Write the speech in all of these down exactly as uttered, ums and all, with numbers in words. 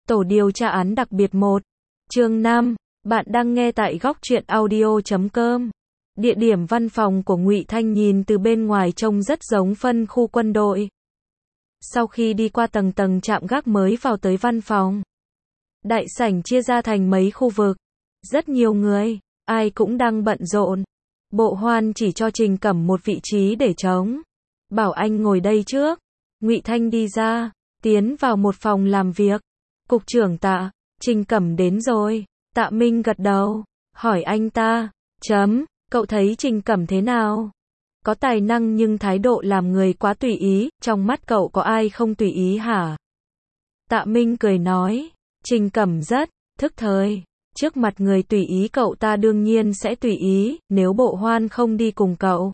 Tổ điều tra án đặc biệt một. Chương năm. Bạn đang nghe tại góc truyện audio chấm com. Địa điểm văn phòng của Ngụy Thanh nhìn từ bên ngoài trông rất giống phân khu quân đội. Sau khi đi qua tầng tầng trạm gác mới vào tới văn phòng. Đại sảnh chia ra thành mấy khu vực. Rất nhiều người, ai cũng đang bận rộn. Bộ Hoan chỉ cho Trình Cẩm một vị trí để trống. Bảo anh ngồi đây trước. Ngụy Thanh đi ra, tiến vào một phòng làm việc. Cục trưởng Tạ, Trình Cẩm đến rồi. Tạ Minh gật đầu, hỏi anh ta, chấm, cậu thấy Trình Cẩm thế nào? Có tài năng nhưng thái độ làm người quá tùy ý, trong mắt cậu có ai không tùy ý hả? Tạ Minh cười nói, Trình Cẩm rất thức thời. Trước mặt người tùy ý cậu ta đương nhiên sẽ tùy ý, nếu Bộ Hoan không đi cùng cậu.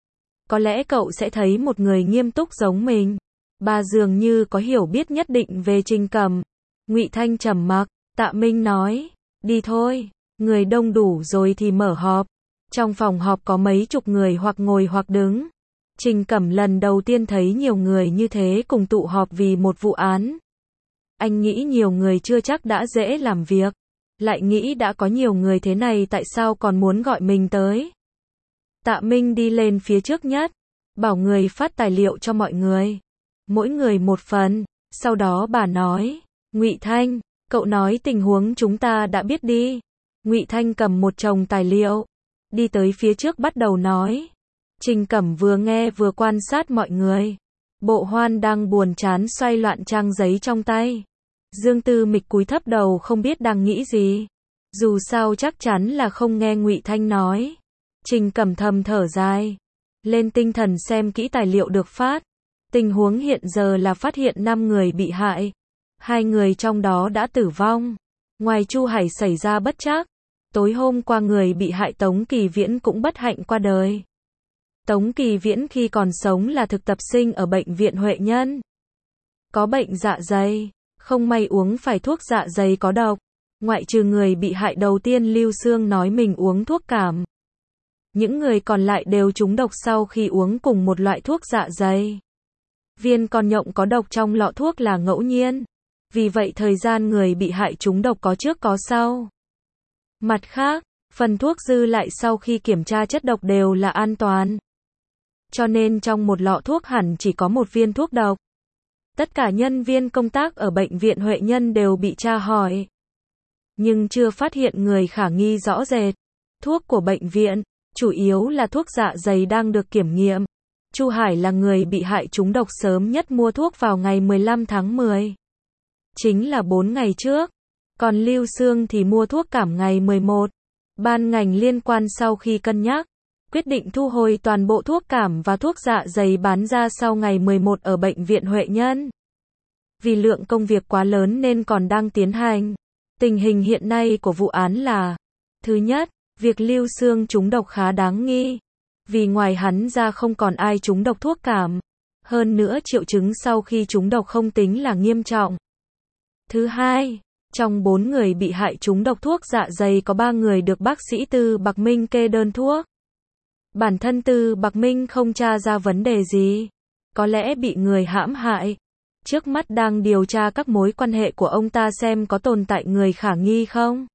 Có lẽ cậu sẽ thấy một người nghiêm túc giống mình. Bà dường như có hiểu biết nhất định về Trình Cẩm. Ngụy Thanh trầm mặc, Tạ Minh nói, đi thôi, người đông đủ rồi thì mở họp. Trong phòng họp có mấy chục người hoặc ngồi hoặc đứng. Trình Cẩm lần đầu tiên thấy nhiều người như thế cùng tụ họp vì một vụ án. Anh nghĩ nhiều người chưa chắc đã dễ làm việc. Lại nghĩ đã có nhiều người thế này tại sao còn muốn gọi mình tới. Tạ Minh đi lên phía trước nhất, bảo người phát tài liệu cho mọi người. Mỗi người một phần, sau đó bà nói, Ngụy Thanh, cậu nói tình huống chúng ta đã biết đi. Ngụy Thanh cầm một chồng tài liệu, đi tới phía trước bắt đầu nói. Trình Cẩm vừa nghe vừa quan sát mọi người. Bộ Hoan đang buồn chán xoay loạn trang giấy trong tay. Dương Tư Mịch cúi thấp đầu không biết đang nghĩ gì. Dù sao chắc chắn là không nghe Ngụy Thanh nói. Trình Cẩm thầm thở dài, lên tinh thần xem kỹ tài liệu được phát. Tình huống hiện giờ là phát hiện năm người bị hại. Hai người trong đó đã tử vong. Ngoài Chu Hải xảy ra bất trắc, tối hôm qua người bị hại Tống Kỳ Viễn cũng bất hạnh qua đời. Tống Kỳ Viễn khi còn sống là thực tập sinh ở bệnh viện Huệ Nhân. Có bệnh dạ dày, không may uống phải thuốc dạ dày có độc. Ngoại trừ người bị hại đầu tiên Lưu Sương nói mình uống thuốc cảm. Những người còn lại đều trúng độc sau khi uống cùng một loại thuốc dạ dày. Viên con nhộng có độc trong lọ thuốc là ngẫu nhiên. Vì vậy thời gian người bị hại trúng độc có trước có sau. Mặt khác, phần thuốc dư lại sau khi kiểm tra chất độc đều là an toàn. Cho nên trong một lọ thuốc hẳn chỉ có một viên thuốc độc. Tất cả nhân viên công tác ở bệnh viện Huệ Nhân đều bị tra hỏi. Nhưng chưa phát hiện người khả nghi rõ rệt. Thuốc của bệnh viện, chủ yếu là thuốc dạ dày đang được kiểm nghiệm. Chu Hải là người bị hại trúng độc sớm nhất mua thuốc vào ngày mười lăm tháng mười. Chính là bốn ngày trước. Còn Lưu Sương thì mua thuốc cảm ngày mười một. Ban ngành liên quan sau khi cân nhắc, quyết định thu hồi toàn bộ thuốc cảm và thuốc dạ dày bán ra sau ngày mười một ở bệnh viện Huệ Nhân. Vì lượng công việc quá lớn nên còn đang tiến hành. Tình hình hiện nay của vụ án là: thứ nhất, việc Lưu Sương trúng độc khá đáng nghi. Vì ngoài hắn ra không còn ai trúng độc thuốc cảm. Hơn nữa triệu chứng sau khi trúng độc không tính là nghiêm trọng. Thứ hai, trong bốn người bị hại trúng độc thuốc dạ dày có ba người được bác sĩ Tư Bạc Minh kê đơn thuốc. Bản thân Tư Bạc Minh không tra ra vấn đề gì. Có lẽ bị người hãm hại. Trước mắt đang điều tra các mối quan hệ của ông ta xem có tồn tại người khả nghi không.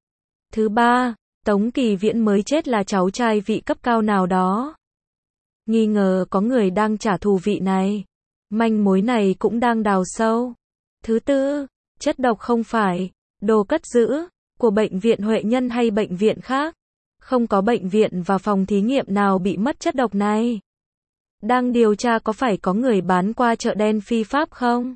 Thứ ba, Tống Kỳ Viễn mới chết là cháu trai vị cấp cao nào đó. Nghi ngờ có người đang trả thù vị này. Manh mối này cũng đang đào sâu. Thứ tư, chất độc không phải đồ cất giữ của bệnh viện Huệ Nhân hay bệnh viện khác. Không có bệnh viện và phòng thí nghiệm nào bị mất chất độc này. Đang điều tra có phải có người bán qua chợ đen phi pháp không?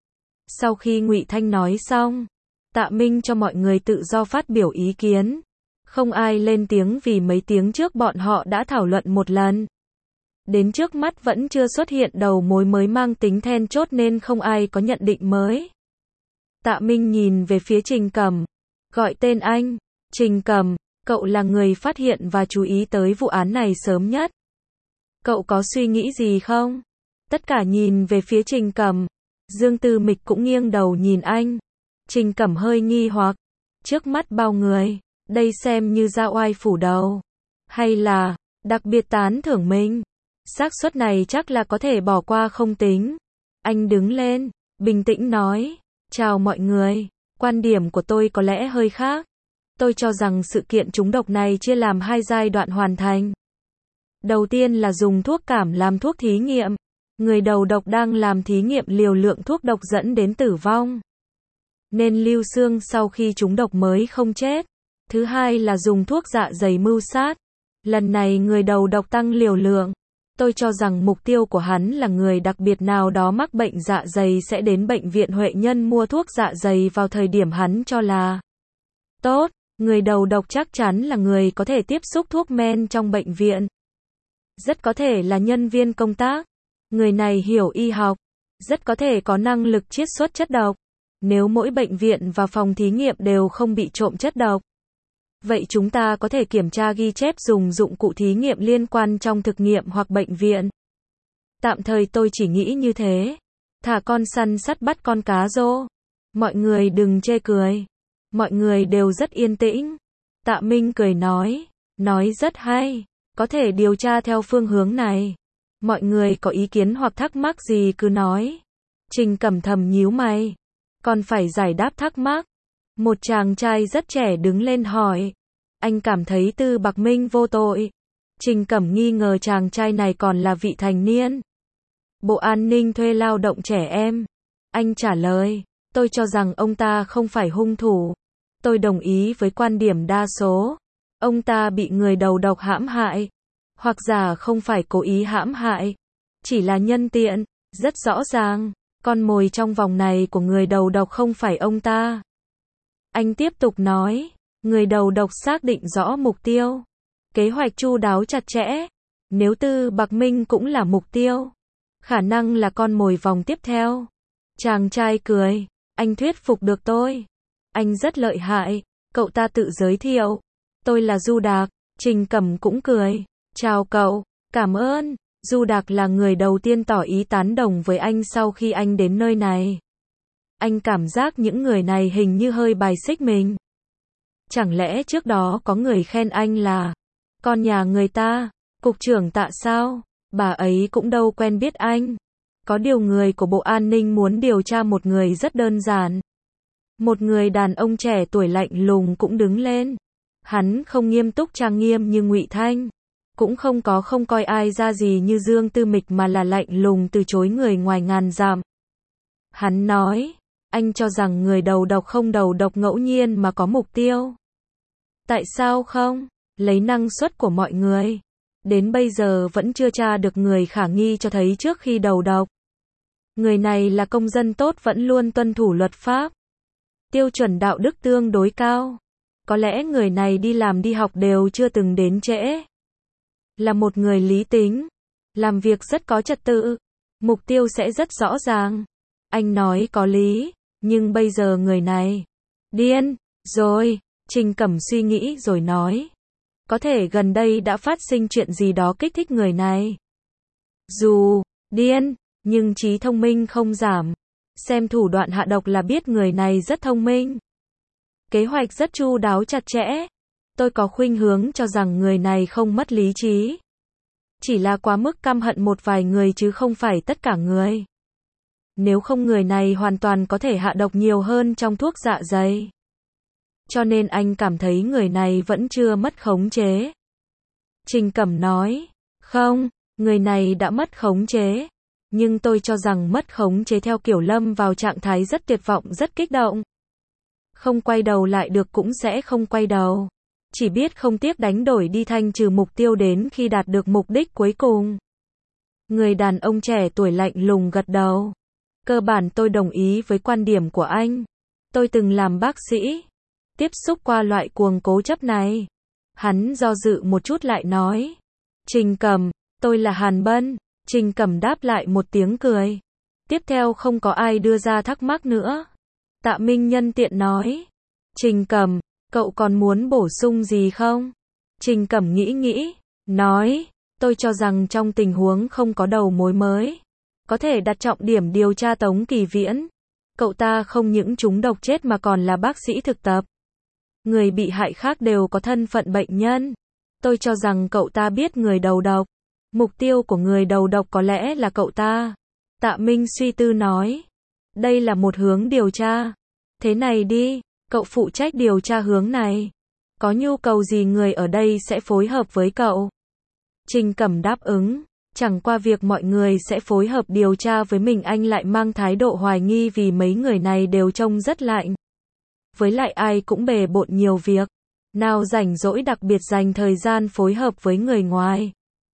Sau khi Ngụy Thanh nói xong, Tạ Minh cho mọi người tự do phát biểu ý kiến. Không ai lên tiếng vì mấy tiếng trước bọn họ đã thảo luận một lần. Đến trước mắt vẫn chưa xuất hiện đầu mối mới mang tính then chốt nên không ai có nhận định mới. Tạ Minh nhìn về phía Trình Cẩm, gọi tên anh. Trình Cẩm, cậu là người phát hiện và chú ý tới vụ án này sớm nhất. Cậu có suy nghĩ gì không? Tất cả nhìn về phía Trình Cẩm. Dương Tư Mịch cũng nghiêng đầu nhìn anh. Trình Cẩm hơi nghi hoặc. Trước mắt bao người, đây xem như ra oai phủ đầu. Hay là, đặc biệt tán thưởng mình. Xác suất này chắc là có thể bỏ qua không tính. Anh đứng lên, bình tĩnh nói. Chào mọi người, Quan điểm của tôi có lẽ hơi khác. Tôi cho rằng sự kiện trúng độc này chia làm hai giai đoạn hoàn thành. Đầu tiên là dùng thuốc cảm làm thuốc thí nghiệm. Người đầu độc đang làm thí nghiệm liều lượng thuốc độc dẫn đến tử vong. Nên Lưu Xương sau khi trúng độc mới không chết. Thứ hai là dùng thuốc dạ dày mưu sát. Lần này người đầu độc tăng liều lượng. Tôi cho rằng mục tiêu của hắn là người đặc biệt nào đó mắc bệnh dạ dày sẽ đến bệnh viện Huệ Nhân mua thuốc dạ dày vào thời điểm hắn cho là tốt. Người đầu độc chắc chắn là người có thể tiếp xúc thuốc men trong bệnh viện. Rất có thể là nhân viên công tác. Người này hiểu y học. Rất có thể có năng lực chiết xuất chất độc. Nếu mỗi bệnh viện và phòng thí nghiệm đều không bị trộm chất độc, vậy chúng ta có thể kiểm tra ghi chép dùng dụng cụ thí nghiệm liên quan trong thực nghiệm hoặc bệnh viện. Tạm thời tôi chỉ nghĩ như thế. Thả con săn sắt bắt con cá rô. Mọi người đừng chê cười. Mọi người đều rất yên tĩnh. Tạ Minh cười nói. Nói rất hay. Có thể điều tra theo phương hướng này. Mọi người có ý kiến hoặc thắc mắc gì cứ nói. Trình Cẩm thầm nhíu mày. Còn phải giải đáp thắc mắc. Một chàng trai rất trẻ đứng lên hỏi. Anh cảm thấy Tư Bạc Minh vô tội. Trình Cẩm nghi ngờ chàng trai này còn là vị thành niên. Bộ An ninh thuê lao động trẻ em. Anh trả lời. Tôi cho rằng ông ta không phải hung thủ. Tôi đồng ý với quan điểm đa số. Ông ta bị người đầu độc hãm hại. Hoặc giả không phải cố ý hãm hại. Chỉ là nhân tiện. Rất rõ ràng. Con mồi trong vòng này của người đầu độc không phải ông ta. Anh tiếp tục nói. Người đầu độc xác định rõ mục tiêu. Kế hoạch chu đáo chặt chẽ. Nếu Tư Bạc Minh cũng là mục tiêu, khả năng là con mồi vòng tiếp theo. Chàng trai cười. Anh thuyết phục được tôi. Anh rất lợi hại. Cậu ta tự giới thiệu. Tôi là Du Đạc. Trình Cẩm cũng cười. Chào cậu. Cảm ơn. Du Đạc là người đầu tiên tỏ ý tán đồng với anh sau khi anh đến nơi này. Anh cảm giác những người này hình như hơi bài xích mình. Chẳng lẽ trước đó có người khen anh là con nhà người ta, cục trưởng Tạ sao? Bà ấy cũng đâu quen biết anh. Có điều người của Bộ An ninh muốn điều tra một người rất đơn giản. Một người đàn ông trẻ tuổi lạnh lùng cũng đứng lên. Hắn không nghiêm túc trang nghiêm như Ngụy Thanh, cũng không có không coi ai ra gì như Dương Tư Mịch mà là lạnh lùng từ chối người ngoài ngàn dặm. Hắn nói, anh cho rằng người đầu độc không đầu độc ngẫu nhiên mà có mục tiêu. Tại sao không? Lấy năng suất của mọi người, đến bây giờ vẫn chưa tra được người khả nghi cho thấy trước khi đầu độc. Người này là công dân tốt vẫn luôn tuân thủ luật pháp. Tiêu chuẩn đạo đức tương đối cao. Có lẽ người này đi làm đi học đều chưa từng đến trễ. Là một người lý tính. Làm việc rất có trật tự. Mục tiêu sẽ rất rõ ràng. Anh nói có lý. Nhưng bây giờ người này điên rồi. Trình Cẩm suy nghĩ rồi nói. Có thể gần đây đã phát sinh chuyện gì đó kích thích người này. Dù điên, nhưng trí thông minh không giảm. Xem thủ đoạn hạ độc là biết người này rất thông minh. Kế hoạch rất chu đáo chặt chẽ. Tôi có khuynh hướng cho rằng người này không mất lý trí. Chỉ là quá mức căm hận một vài người chứ không phải tất cả người. Nếu không người này hoàn toàn có thể hạ độc nhiều hơn trong thuốc dạ dày. Cho nên anh cảm thấy người này vẫn chưa mất khống chế. Trình Cẩm nói, không, người này đã mất khống chế. Nhưng tôi cho rằng mất khống chế theo kiểu lâm vào trạng thái rất tuyệt vọng rất kích động. Không quay đầu lại được cũng sẽ không quay đầu. Chỉ biết không tiếc đánh đổi đi thanh trừ mục tiêu đến khi đạt được mục đích cuối cùng. Người đàn ông trẻ tuổi lạnh lùng gật đầu. Cơ bản tôi đồng ý với quan điểm của anh. Tôi từng làm bác sĩ. Tiếp xúc qua loại cuồng cố chấp này. Hắn do dự một chút lại nói. Trình Cẩm, tôi là Hàn Bân. Trình Cẩm đáp lại một tiếng cười. Tiếp theo không có ai đưa ra thắc mắc nữa. Tạ Minh nhân tiện nói. Trình Cẩm, cậu còn muốn bổ sung gì không? Trình Cẩm nghĩ nghĩ. Nói, tôi cho rằng trong tình huống không có đầu mối mới. Có thể đặt trọng điểm điều tra Tống Kỳ Viễn. Cậu ta không những trúng độc chết mà còn là bác sĩ thực tập. Người bị hại khác đều có thân phận bệnh nhân. Tôi cho rằng cậu ta biết người đầu độc. Mục tiêu của người đầu độc có lẽ là cậu ta. Tạ Minh suy tư nói. Đây là một hướng điều tra. Thế này đi, cậu phụ trách điều tra hướng này. Có nhu cầu gì người ở đây sẽ phối hợp với cậu. Trình Cẩm đáp ứng. Chẳng qua việc mọi người sẽ phối hợp điều tra với mình, anh lại mang thái độ hoài nghi vì mấy người này đều trông rất lạnh. Với lại ai cũng bề bộn nhiều việc. Nào rảnh rỗi đặc biệt dành thời gian phối hợp với người ngoài.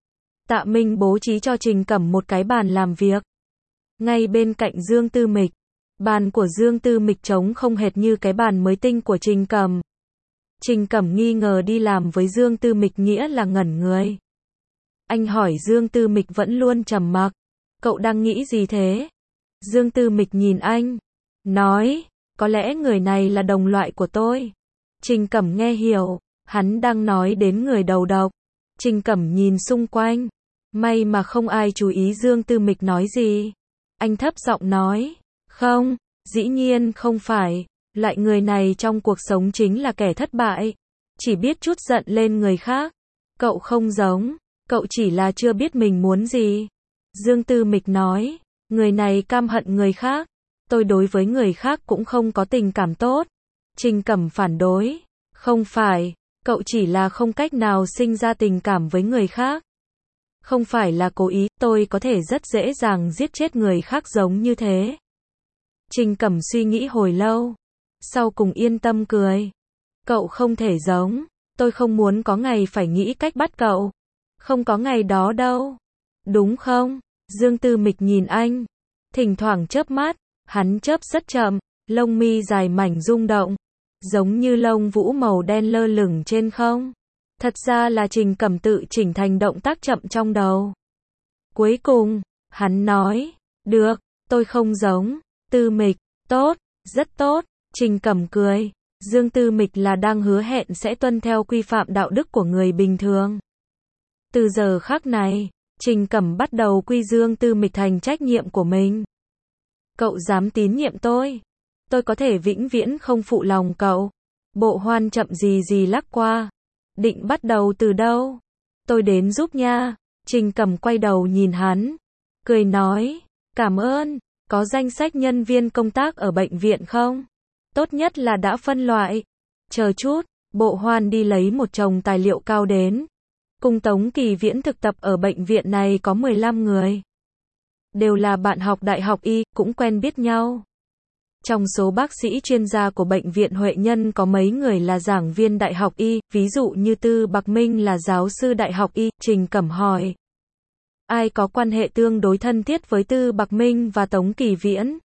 Tạ Minh bố trí cho Trình Cẩm một cái bàn làm việc. Ngay bên cạnh Dương Tư Mịch. Bàn của Dương Tư Mịch trống không hệt như cái bàn mới tinh của Trình Cẩm. Trình Cẩm nghi ngờ đi làm với Dương Tư Mịch nghĩa là ngẩn người. Anh hỏi Dương Tư Mịch vẫn luôn trầm mặc. Cậu đang nghĩ gì thế? Dương Tư Mịch nhìn anh. Nói, có lẽ người này là đồng loại của tôi. Trình Cẩm nghe hiểu, hắn đang nói đến người đầu độc. Trình Cẩm nhìn xung quanh. May mà không ai chú ý Dương Tư Mịch nói gì. Anh thấp giọng nói, không, dĩ nhiên không phải. Loại người này trong cuộc sống chính là kẻ thất bại. Chỉ biết chút giận lên người khác. Cậu không giống. Cậu chỉ là chưa biết mình muốn gì. Dương Tư Mịch nói, người này căm hận người khác. Tôi đối với người khác cũng không có tình cảm tốt. Trình Cẩm phản đối, không phải, cậu chỉ là không cách nào sinh ra tình cảm với người khác. Không phải là cố ý, tôi có thể rất dễ dàng giết chết người khác giống như thế. Trình Cẩm suy nghĩ hồi lâu, sau cùng yên tâm cười. Cậu không thể giống, tôi không muốn có ngày phải nghĩ cách bắt cậu. Không có ngày đó đâu. Đúng không? Dương Tư Mịch nhìn anh. Thỉnh thoảng chớp mắt. Hắn chớp rất chậm. Lông mi dài mảnh rung động. Giống như lông vũ màu đen lơ lửng trên không. Thật ra là Trình Cẩm tự chỉnh thành động tác chậm trong đầu. Cuối cùng, hắn nói. Được, tôi không giống. Tư Mịch, tốt, rất tốt. Trình Cẩm cười. Dương Tư Mịch là đang hứa hẹn sẽ tuân theo quy phạm đạo đức của người bình thường. Từ giờ khắc này, Trình Cẩm bắt đầu quy Dương Tư Mịch thành trách nhiệm của mình. Cậu dám tín nhiệm tôi, tôi có thể vĩnh viễn không phụ lòng cậu. Bộ Hoan chậm gì gì lắc qua. Định bắt đầu từ đâu? Tôi đến giúp nha. Trình Cẩm quay đầu nhìn hắn, cười nói, cảm ơn, có danh sách nhân viên công tác ở bệnh viện không? Tốt nhất là đã phân loại. Chờ chút, Bộ Hoan đi lấy một chồng tài liệu cao đến. Cùng Tống Kỳ Viễn thực tập ở bệnh viện này có mười lăm người. Đều là bạn học đại học y, cũng quen biết nhau. Trong số bác sĩ chuyên gia của bệnh viện Huệ Nhân có mấy người là giảng viên đại học y, ví dụ như Tư Bạc Minh là giáo sư đại học y. Trình Cẩm hỏi, ai có quan hệ tương đối thân thiết với Tư Bạc Minh và Tống Kỳ Viễn?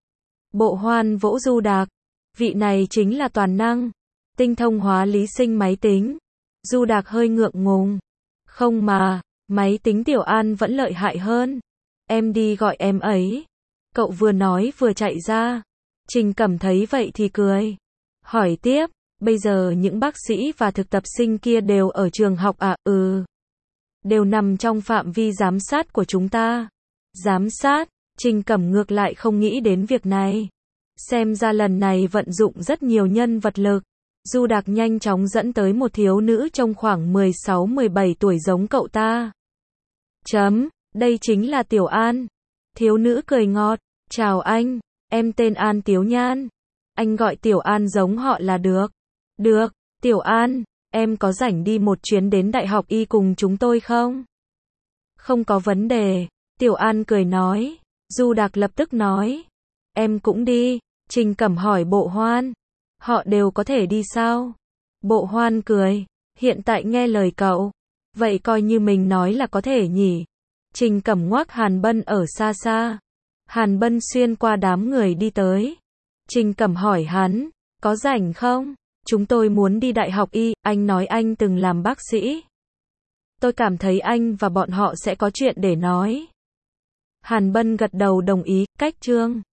Bộ Hoan vỗ Du Đạc, vị này chính là toàn năng, tinh thông hóa lý sinh máy tính. Du Đạc hơi ngượng ngùng. Không mà, máy tính Tiểu An vẫn lợi hại hơn. Em đi gọi em ấy. Cậu vừa nói vừa chạy ra. Trình Cẩm thấy vậy thì cười. Hỏi tiếp, bây giờ những bác sĩ và thực tập sinh kia đều ở trường học à? Ừ. Đều nằm trong phạm vi giám sát của chúng ta. Giám sát? Trình Cẩm ngược lại không nghĩ đến việc này. Xem ra lần này vận dụng rất nhiều nhân vật lực. Du Đạc nhanh chóng dẫn tới một thiếu nữ trong khoảng mười sáu mười bảy tuổi giống cậu ta. Chấm, đây chính là Tiểu An. Thiếu nữ cười ngọt, chào anh, em tên An Tiếu Nhan. Anh gọi Tiểu An giống họ là được. Được, Tiểu An, em có rảnh đi một chuyến đến Đại học Y cùng chúng tôi không? Không có vấn đề, Tiểu An cười nói. Du Đạc lập tức nói, em cũng đi. Trình Cẩm hỏi Bộ Hoan, họ đều có thể đi sao? Bộ Hoan cười, hiện tại nghe lời cậu, vậy coi như mình nói là có thể nhỉ. Trình Cẩm ngoắc Hàn Bân ở xa xa. Hàn Bân xuyên qua đám người đi tới. Trình Cẩm hỏi hắn, có rảnh không? Chúng tôi muốn đi Đại học Y, anh nói anh từng làm bác sĩ. Tôi cảm thấy anh và bọn họ sẽ có chuyện để nói. Hàn Bân gật đầu đồng ý, cách chương.